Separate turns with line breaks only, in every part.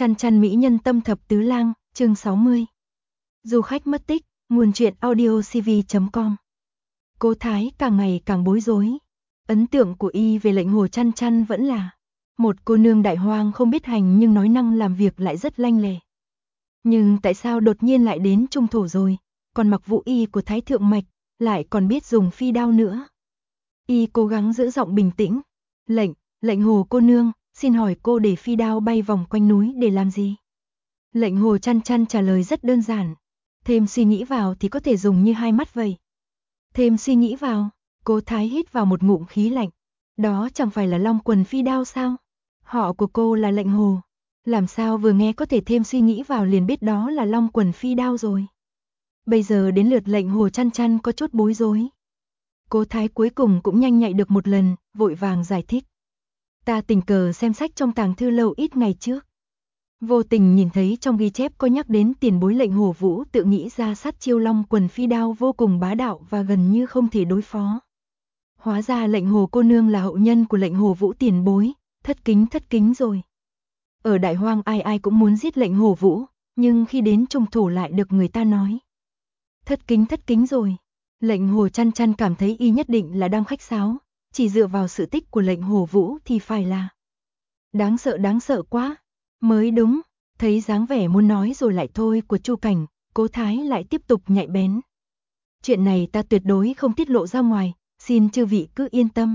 Chăn chăn mỹ nhân tâm thập tứ lang, chương 60. Du khách mất tích, nguồn truyện audio cv.com. Cố Thái càng ngày càng bối rối. Ấn tượng của y về lệnh hồ chăn chăn vẫn là một cô nương đại hoang không biết hành nhưng nói năng làm việc lại rất lanh lẹ. Nhưng tại sao đột nhiên lại đến trung thổ rồi, còn mặc vũ y của Thái thượng mạch, lại còn biết dùng phi đao nữa. Y cố gắng giữ giọng bình tĩnh. Lệnh hồ cô nương, xin hỏi cô để phi đao bay vòng quanh núi để làm gì? Lệnh hồ chăn chăn trả lời rất đơn giản. Thêm suy nghĩ vào thì có thể dùng như hai mắt vậy. Thêm suy nghĩ vào, Cố Thái hít vào một ngụm khí lạnh. Đó chẳng phải là long quần phi đao sao? Họ của cô là lệnh hồ. Làm sao vừa nghe có thể thêm suy nghĩ vào liền biết đó là long quần phi đao rồi. Bây giờ đến lượt lệnh hồ chăn chăn có chút bối rối. Cố Thái cuối cùng cũng nhanh nhạy được một lần, vội vàng giải thích. Ta tình cờ xem sách trong tàng thư lâu ít ngày trước. Vô tình nhìn thấy trong ghi chép có nhắc đến tiền bối lệnh hồ vũ tự nghĩ ra sát chiêu long quần phi đao vô cùng bá đạo và gần như không thể đối phó. Hóa ra lệnh hồ cô nương là hậu nhân của lệnh hồ vũ tiền bối, thất kính rồi. Ở đại hoang ai ai cũng muốn giết lệnh hồ vũ, nhưng khi đến trung thổ lại được người ta nói. Thất kính rồi. Lệnh hồ chăn chăn cảm thấy y nhất định là đang khách sáo, chỉ dựa vào sự tích của lệnh hồ vũ thì phải là đáng sợ quá. Mới đúng, thấy dáng vẻ muốn nói rồi lại thôi của Chu Cảnh, Cố Thái lại tiếp tục nhạy bén. Chuyện này ta tuyệt đối không tiết lộ ra ngoài, xin chư vị cứ yên tâm.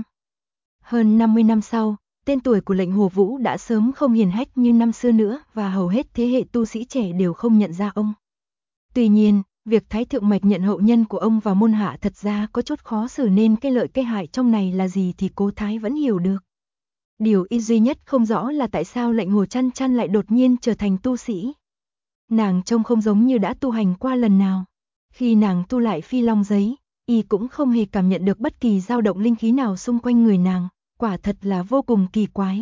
Hơn 50 năm sau, tên tuổi của lệnh hồ vũ đã sớm không hiển hách như năm xưa nữa và hầu hết thế hệ tu sĩ trẻ đều không nhận ra ông. Tuy nhiên, việc Thái thượng mạch nhận hậu nhân của ông vào môn hạ thật ra có chút khó xử nên cái lợi cái hại trong này là gì thì Cố Thái vẫn hiểu được. Điều y duy nhất không rõ là tại sao lệnh hồ chăn chăn lại đột nhiên trở thành tu sĩ. Nàng trông không giống như đã tu hành qua lần nào. Khi nàng tu lại phi long giấy, y cũng không hề cảm nhận được bất kỳ dao động linh khí nào xung quanh người nàng, quả thật là vô cùng kỳ quái.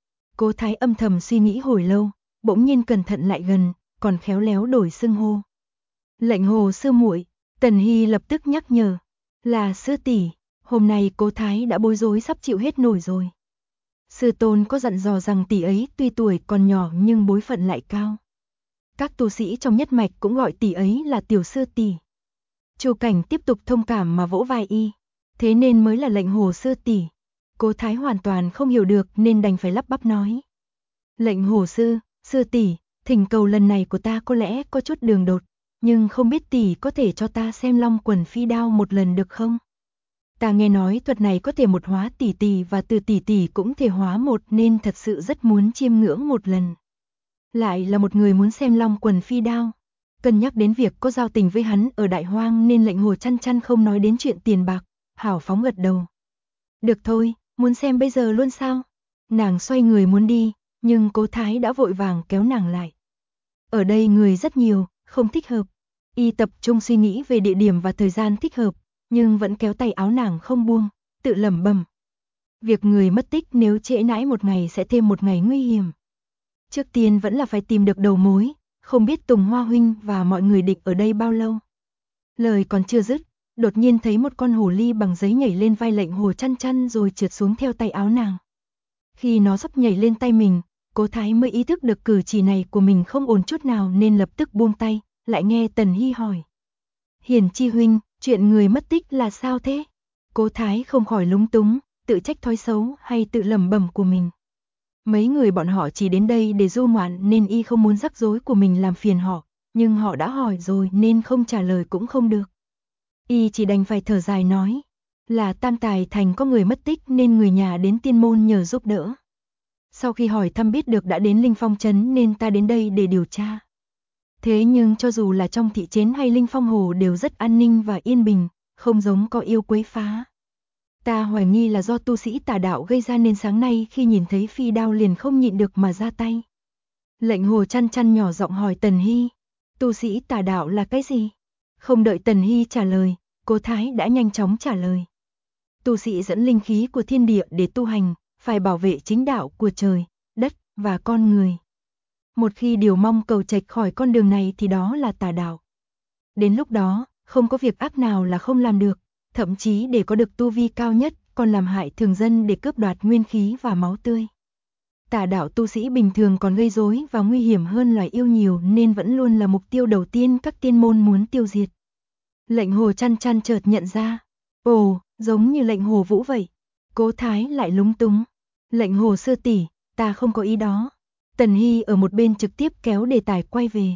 Cố Thái âm thầm suy nghĩ hồi lâu, bỗng nhiên cẩn thận lại gần, còn khéo léo đổi xưng hô. Lệnh hồ sư muội, Tần Hy lập tức nhắc nhở, là sư tỷ, hôm nay Cố Thái đã bối rối sắp chịu hết nổi rồi. Sư tôn có dặn dò rằng tỷ ấy tuy tuổi còn nhỏ nhưng bối phận lại cao. Các tu sĩ trong nhất mạch cũng gọi tỷ ấy là tiểu sư tỷ. Chu Cảnh tiếp tục thông cảm mà vỗ vai y, thế nên mới là lệnh hồ sư tỷ. Cố Thái hoàn toàn không hiểu được nên đành phải lắp bắp nói. Lệnh hồ sư tỷ, thỉnh cầu lần này của ta có lẽ có chút đường đột, nhưng không biết tỷ có thể cho ta xem long quần phi đao một lần được không? Ta nghe nói thuật này có thể một hóa tỷ tỷ và từ tỷ tỷ cũng thể hóa một nên thật sự rất muốn chiêm ngưỡng một lần. Lại là một người muốn xem long quần phi đao. Cân nhắc đến việc có giao tình với hắn ở đại hoang nên lệnh hồ chăn chăn không nói đến chuyện tiền bạc, hào phóng gật đầu. Được thôi, muốn xem bây giờ luôn sao? Nàng xoay người muốn đi, nhưng Cố Thái đã vội vàng kéo nàng lại. Ở đây người rất nhiều, không thích hợp. Y tập trung suy nghĩ về địa điểm và thời gian thích hợp, nhưng vẫn kéo tay áo nàng không buông, tự lẩm bẩm. Việc người mất tích nếu trễ nãi một ngày sẽ thêm một ngày nguy hiểm. Trước tiên vẫn là phải tìm được đầu mối, không biết Tùng Hoa huynh và mọi người định ở đây bao lâu. Lời còn chưa dứt, đột nhiên thấy một con hồ ly bằng giấy nhảy lên vai lệnh hồ chăn chăn rồi trượt xuống theo tay áo nàng. Khi nó sắp nhảy lên tay mình, Cố Thái mới ý thức được cử chỉ này của mình không ổn chút nào nên lập tức buông tay, lại nghe Tần Hy hỏi. Hiển Chi huynh, chuyện người mất tích là sao thế? Cố Thái không khỏi lúng túng, tự trách thói xấu hay tự lẩm bẩm của mình. Mấy người bọn họ chỉ đến đây để du ngoạn nên y không muốn rắc rối của mình làm phiền họ, nhưng họ đã hỏi rồi nên không trả lời cũng không được. Y chỉ đành phải thở dài nói, là Tam Tài Thành có người mất tích nên người nhà đến Tiên Môn nhờ giúp đỡ. Sau khi hỏi thăm biết được đã đến Linh Phong Trấn nên ta đến đây để điều tra. Thế nhưng cho dù là trong thị trấn hay Linh Phong Hồ đều rất an ninh và yên bình, không giống có yêu quấy phá. Ta hoài nghi là do tu sĩ tà đạo gây ra nên sáng nay khi nhìn thấy phi đao liền không nhịn được mà ra tay. Lệnh hồ chăn chăn nhỏ giọng hỏi Tần Hy, tu sĩ tà đạo là cái gì? Không đợi Tần Hy trả lời, Cố Thái đã nhanh chóng trả lời. Tu sĩ dẫn linh khí của thiên địa để tu hành, phải bảo vệ chính đạo của trời, đất và con người. Một khi điều mong cầu chệch khỏi con đường này thì đó là tà đạo. Đến lúc đó, không có việc ác nào là không làm được, thậm chí để có được tu vi cao nhất, còn làm hại thường dân để cướp đoạt nguyên khí và máu tươi. Tà đạo tu sĩ bình thường còn gây rối và nguy hiểm hơn loài yêu nhiều nên vẫn luôn là mục tiêu đầu tiên các tiên môn muốn tiêu diệt. Lệnh Hồ Chăn Chăn chợt nhận ra. Ồ, giống như lệnh Hồ Vũ vậy. Cố Thái lại lúng túng. Lệnh Hồ sư tỷ, ta không có ý đó. Tần Hy ở một bên trực tiếp kéo đề tài quay về.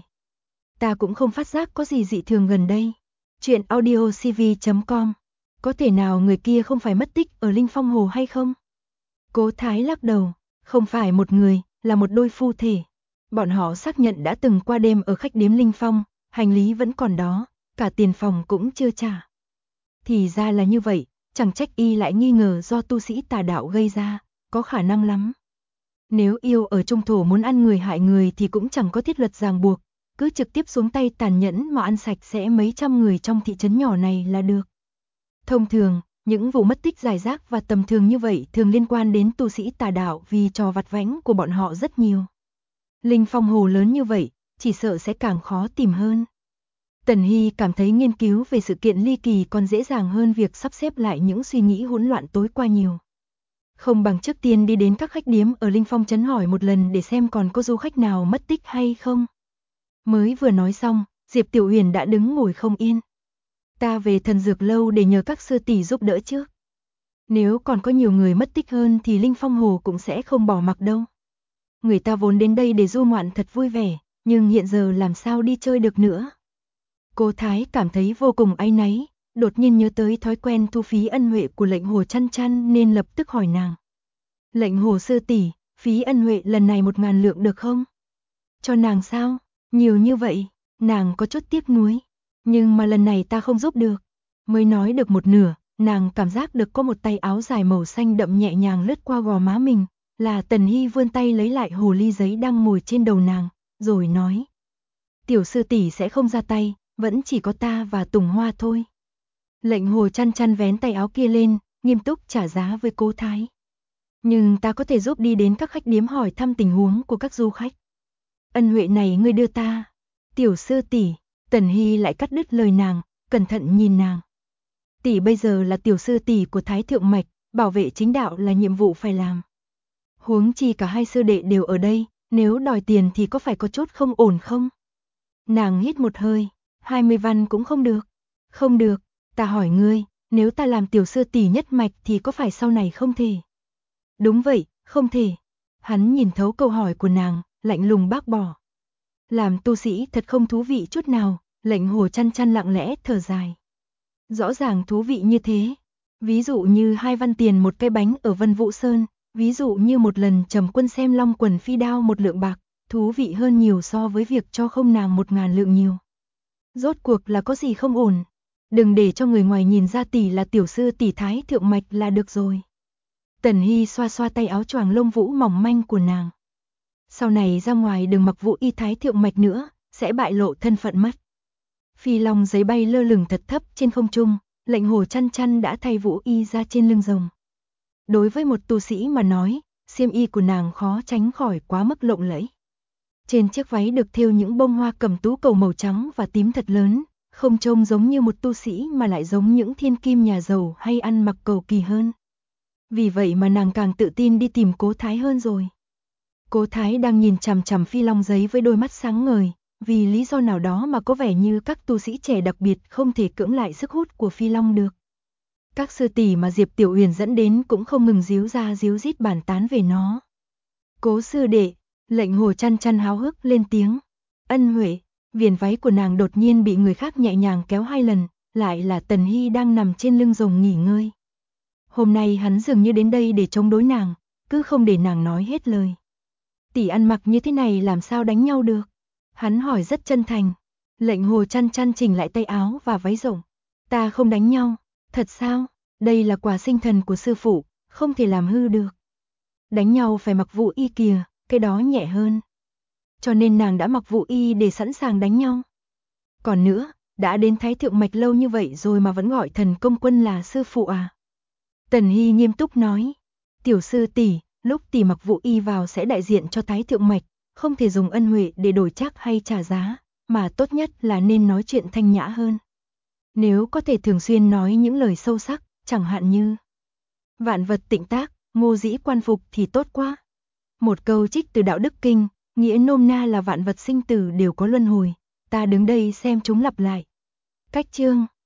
Ta cũng không phát giác có gì dị thường gần đây. Chuyện audiocv.com. Có thể nào người kia không phải mất tích ở Linh Phong Hồ hay không? Cố Thái lắc đầu. Không phải một người, là một đôi phu thể. Bọn họ xác nhận đã từng qua đêm ở khách điếm Linh Phong, hành lý vẫn còn đó, cả tiền phòng cũng chưa trả. Thì ra là như vậy, chẳng trách y lại nghi ngờ do tu sĩ tà đạo gây ra, có khả năng lắm. Nếu yêu ở trung thổ muốn ăn người hại người thì cũng chẳng có thiết luật ràng buộc, cứ trực tiếp xuống tay tàn nhẫn mà ăn sạch sẽ mấy trăm người trong thị trấn nhỏ này là được. Thông thường, những vụ mất tích rải rác và tầm thường như vậy thường liên quan đến tu sĩ tà đạo vì trò vặt vãnh của bọn họ rất nhiều. Linh Phong Hồ lớn như vậy, chỉ sợ sẽ càng khó tìm hơn. Tần Hy cảm thấy nghiên cứu về sự kiện ly kỳ còn dễ dàng hơn việc sắp xếp lại những suy nghĩ hỗn loạn tối qua nhiều. Không bằng trước tiên đi đến các khách điếm ở Linh Phong trấn hỏi một lần để xem còn có du khách nào mất tích hay không. Mới vừa nói xong, Diệp Tiểu Huyền đã đứng ngồi không yên. Ta về Thần Dược Lâu để nhờ các sư tỷ giúp đỡ trước. Nếu còn có nhiều người mất tích hơn thì Linh Phong Hồ cũng sẽ không bỏ mặc đâu. Người ta vốn đến đây để du ngoạn thật vui vẻ, nhưng hiện giờ làm sao đi chơi được nữa. Cô Thái cảm thấy vô cùng áy náy, đột nhiên nhớ tới thói quen thu phí ân huệ của lệnh Hồ Chăn Chăn nên lập tức hỏi nàng. Lệnh Hồ sư tỷ, phí ân huệ lần này 1000 lượng được không? Cho nàng sao? Nhiều như vậy, nàng có chút tiếc nuối. Nhưng mà lần này ta không giúp được. Mới nói được một nửa, nàng cảm giác được có một tay áo dài màu xanh đậm nhẹ nhàng lướt qua gò má mình, là Tần Hy vươn tay lấy lại hồ ly giấy đang ngồi trên đầu nàng, rồi nói. Tiểu sư tỷ sẽ không ra tay, vẫn chỉ có ta và Tùng Hoa thôi. Lệnh Hồ Chăn Chăn vén tay áo kia lên, nghiêm túc trả giá với Cố Thái. Nhưng ta có thể giúp đi đến các khách điếm hỏi thăm tình huống của các du khách. Ân huệ này ngươi đưa ta. Tiểu sư tỷ, Tần Hy lại cắt đứt lời nàng, cẩn thận nhìn nàng. Tỷ bây giờ là tiểu sư tỷ của Thái Thượng Mạch, bảo vệ chính đạo là nhiệm vụ phải làm. Huống chi cả hai sư đệ đều ở đây, nếu đòi tiền thì có phải có chút không ổn không? Nàng hít một hơi, 20 văn cũng không được. Không được, ta hỏi ngươi, nếu ta làm tiểu sư tỷ nhất mạch thì có phải sau này không thể? Đúng vậy, không thể. Hắn nhìn thấu câu hỏi của nàng, lạnh lùng bác bỏ. Làm tu sĩ thật không thú vị chút nào, lệnh Hồ Chăn Chăn lặng lẽ thở dài. Rõ ràng thú vị như thế. Ví dụ như 2 văn tiền một cây bánh ở Vân Vũ Sơn, ví dụ như một lần Trầm Quân xem Long Quần Phi Đao 1 lượng bạc, thú vị hơn nhiều so với việc cho không nàng 1000 lượng nhiều. Rốt cuộc là có gì không ổn? Đừng để cho người ngoài nhìn ra tỷ là tiểu sư tỷ Thái Thượng Mạch là được rồi. Tần Hy xoa xoa tay áo choàng lông vũ mỏng manh của nàng. Sau này ra ngoài đừng mặc vũ y Thái Thượng Mạch nữa, sẽ bại lộ thân phận mất. Phi long giấy bay lơ lửng thật thấp trên không trung, lệnh Hồ Chăn Chăn đã thay vũ y ra trên lưng rồng. Đối với một tu sĩ mà nói, xiêm y của nàng khó tránh khỏi quá mức lộng lẫy. Trên chiếc váy được thêu những bông hoa cẩm tú cầu màu trắng và tím thật lớn, không trông giống như một tu sĩ mà lại giống những thiên kim nhà giàu hay ăn mặc cầu kỳ hơn. Vì vậy mà nàng càng tự tin đi tìm Cố Thái hơn rồi. Cố Thái đang nhìn chằm chằm phi long giấy với đôi mắt sáng ngời, vì lý do nào đó mà có vẻ như các tu sĩ trẻ đặc biệt không thể cưỡng lại sức hút của phi long được. Các sư tỷ mà Diệp Tiểu Huyền dẫn đến cũng không ngừng díu ra díu dít bàn tán về nó. Cố sư đệ, lệnh Hồ Chăn Chăn háo hức lên tiếng. Ân huệ, viền váy của nàng đột nhiên bị người khác nhẹ nhàng kéo 2 lần, lại là Tần Hy đang nằm trên lưng rồng nghỉ ngơi. Hôm nay hắn dường như đến đây để chống đối nàng, cứ không để nàng nói hết lời. Tỷ ăn mặc như thế này làm sao đánh nhau được? Hắn hỏi rất chân thành. Lệnh Hồ Chăn Chăn chỉnh lại tay áo và váy rộng. Ta không đánh nhau. Thật sao? Đây là quà sinh thần của sư phụ, không thể làm hư được. Đánh nhau phải mặc vũ y kìa, cái đó nhẹ hơn. Cho nên nàng đã mặc vũ y để sẵn sàng đánh nhau. Còn nữa, đã đến Thái Thượng Mạch lâu như vậy rồi mà vẫn gọi Thần Công Quân là sư phụ à? Tần Hy nghiêm túc nói. Tiểu sư tỷ, lúc tỷ mặc vũ y vào sẽ đại diện cho Thái Thượng Mạch, không thể dùng ân huệ để đổi trác hay trả giá, mà tốt nhất là nên nói chuyện thanh nhã hơn. Nếu có thể thường xuyên nói những lời sâu sắc, chẳng hạn như vạn vật tịnh tác, ngô dĩ quan phục thì tốt quá. Một câu trích từ Đạo Đức Kinh, nghĩa nôm na là vạn vật sinh tử đều có luân hồi, ta đứng đây xem chúng lặp lại. Cách chương